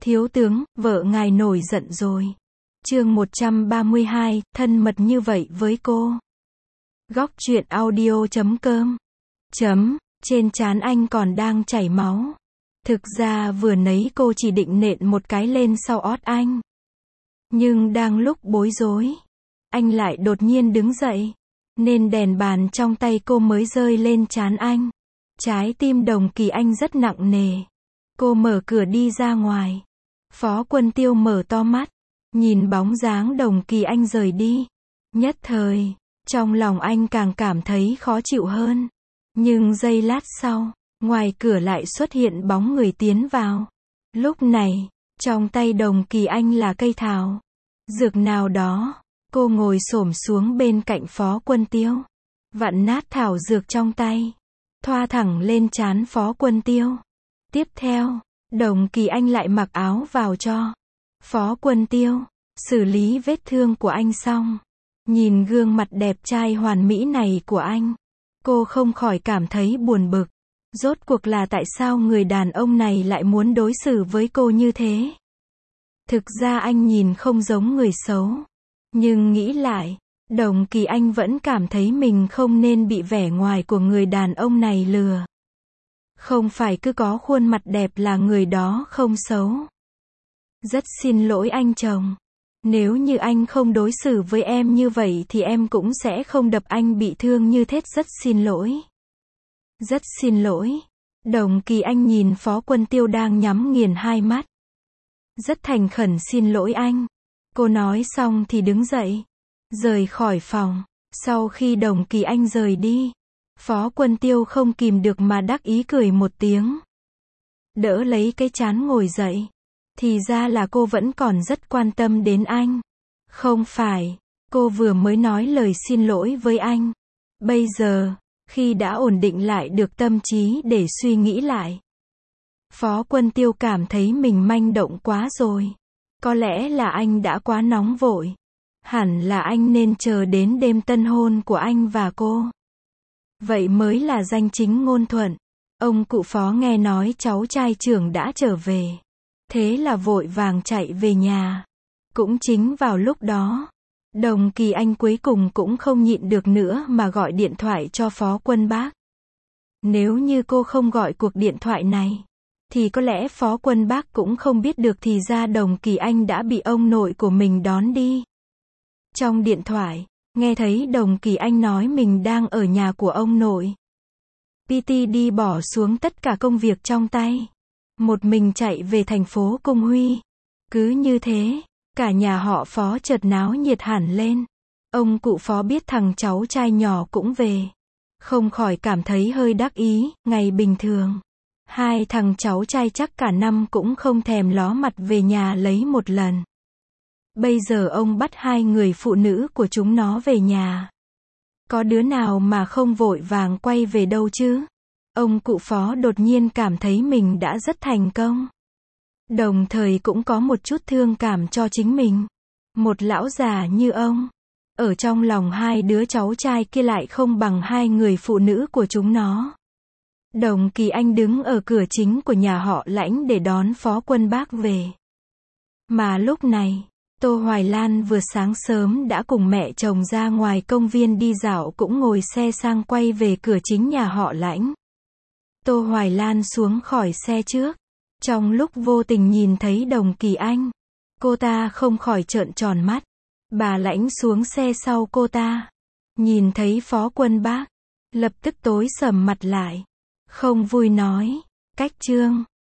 Thiếu tướng, vợ ngài nổi giận rồi. Chương 132, thân mật như vậy với cô. Góc truyện audio.com. Trên trán anh còn đang chảy máu. Thực ra vừa nãy cô chỉ định nện một cái lên sau ót anh. Nhưng đang lúc bối rối, anh lại đột nhiên đứng dậy, nên đèn bàn trong tay cô mới rơi lên trán anh. Trái tim Đồng Kỳ Anh rất nặng nề. Cô mở cửa đi ra ngoài. Phó Quân Tiêu mở to mắt, nhìn bóng dáng Đồng Kỳ Anh rời đi. Nhất thời, trong lòng anh càng cảm thấy khó chịu hơn. Nhưng giây lát sau, ngoài cửa lại xuất hiện bóng người tiến vào. Lúc này, trong tay Đồng Kỳ Anh là cây thảo dược nào đó. Cô ngồi xổm xuống bên cạnh Phó Quân Tiêu, vặn nát thảo dược trong tay, thoa thẳng lên trán Phó Quân Tiêu. Tiếp theo, Đồng Kỳ Anh lại mặc áo vào cho Phó Quân Tiêu, xử lý vết thương của anh xong. Nhìn gương mặt đẹp trai hoàn mỹ này của anh, cô không khỏi cảm thấy buồn bực. Rốt cuộc là tại sao người đàn ông này lại muốn đối xử với cô như thế? Thực ra anh nhìn không giống người xấu. Nhưng nghĩ lại, Đồng Kỳ Anh vẫn cảm thấy mình không nên bị vẻ ngoài của người đàn ông này lừa. Không phải cứ có khuôn mặt đẹp là người đó không xấu. Rất xin lỗi anh chồng. Nếu như anh không đối xử với em như vậy thì em cũng sẽ không đập anh bị thương như thế. Rất xin lỗi. Rất xin lỗi. Đồng Kỳ Anh nhìn Phó Quân Tiêu đang nhắm nghiền hai mắt. Rất thành khẩn xin lỗi anh. Cô nói xong thì đứng dậy, rời khỏi phòng. Sau khi Đồng Kỳ Anh rời đi, Phó Quân Tiêu không kìm được mà đắc ý cười một tiếng. Đỡ lấy cái trán ngồi dậy. Thì ra là cô vẫn còn rất quan tâm đến anh. Không phải, cô vừa mới nói lời xin lỗi với anh. Bây giờ, khi đã ổn định lại được tâm trí để suy nghĩ lại, Phó Quân Tiêu cảm thấy mình manh động quá rồi. Có lẽ là anh đã quá nóng vội. Hẳn là anh nên chờ đến đêm tân hôn của anh và cô. Vậy mới là danh chính ngôn thuận. Ông cụ Phó nghe nói cháu trai trưởng đã trở về. Thế là vội vàng chạy về nhà. Cũng chính vào lúc đó, Đồng Kỳ Anh cuối cùng cũng không nhịn được nữa mà gọi điện thoại cho Phó Quân Bác. Nếu như cô không gọi cuộc điện thoại này, thì có lẽ Phó Quân Bác cũng không biết được thì ra Đồng Kỳ Anh đã bị ông nội của mình đón đi. Trong điện thoại, nghe thấy Đồng Kỳ Anh nói mình đang ở nhà của ông nội. PT đi bỏ xuống tất cả công việc trong tay, một mình chạy về thành phố Cung Huy. Cứ như thế, cả nhà họ Phó chợt náo nhiệt hẳn lên. Ông cụ Phó biết thằng cháu trai nhỏ cũng về, không khỏi cảm thấy hơi đắc ý. Ngày bình thường, hai thằng cháu trai chắc cả năm cũng không thèm ló mặt về nhà lấy một lần. Bây giờ ông bắt hai người phụ nữ của chúng nó về nhà. Có đứa nào mà không vội vàng quay về đâu chứ? Ông cụ Phó đột nhiên cảm thấy mình đã rất thành công. Đồng thời cũng có một chút thương cảm cho chính mình. Một lão già như ông, ở trong lòng hai đứa cháu trai kia lại không bằng hai người phụ nữ của chúng nó. Đồng Kỳ Anh đứng ở cửa chính của nhà họ Lãnh để đón Phó Quân Bác về. Mà lúc này, Tô Hoài Lan vừa sáng sớm đã cùng mẹ chồng ra ngoài công viên đi dạo cũng ngồi xe sang quay về cửa chính nhà họ Lãnh. Tô Hoài Lan xuống khỏi xe trước. Trong lúc vô tình nhìn thấy Đồng Kỳ Anh, cô ta không khỏi trợn tròn mắt. Bà Lãnh xuống xe sau cô ta, nhìn thấy Phó Quân Bác, lập tức tối sầm mặt lại. Không vui nói, cách Trương,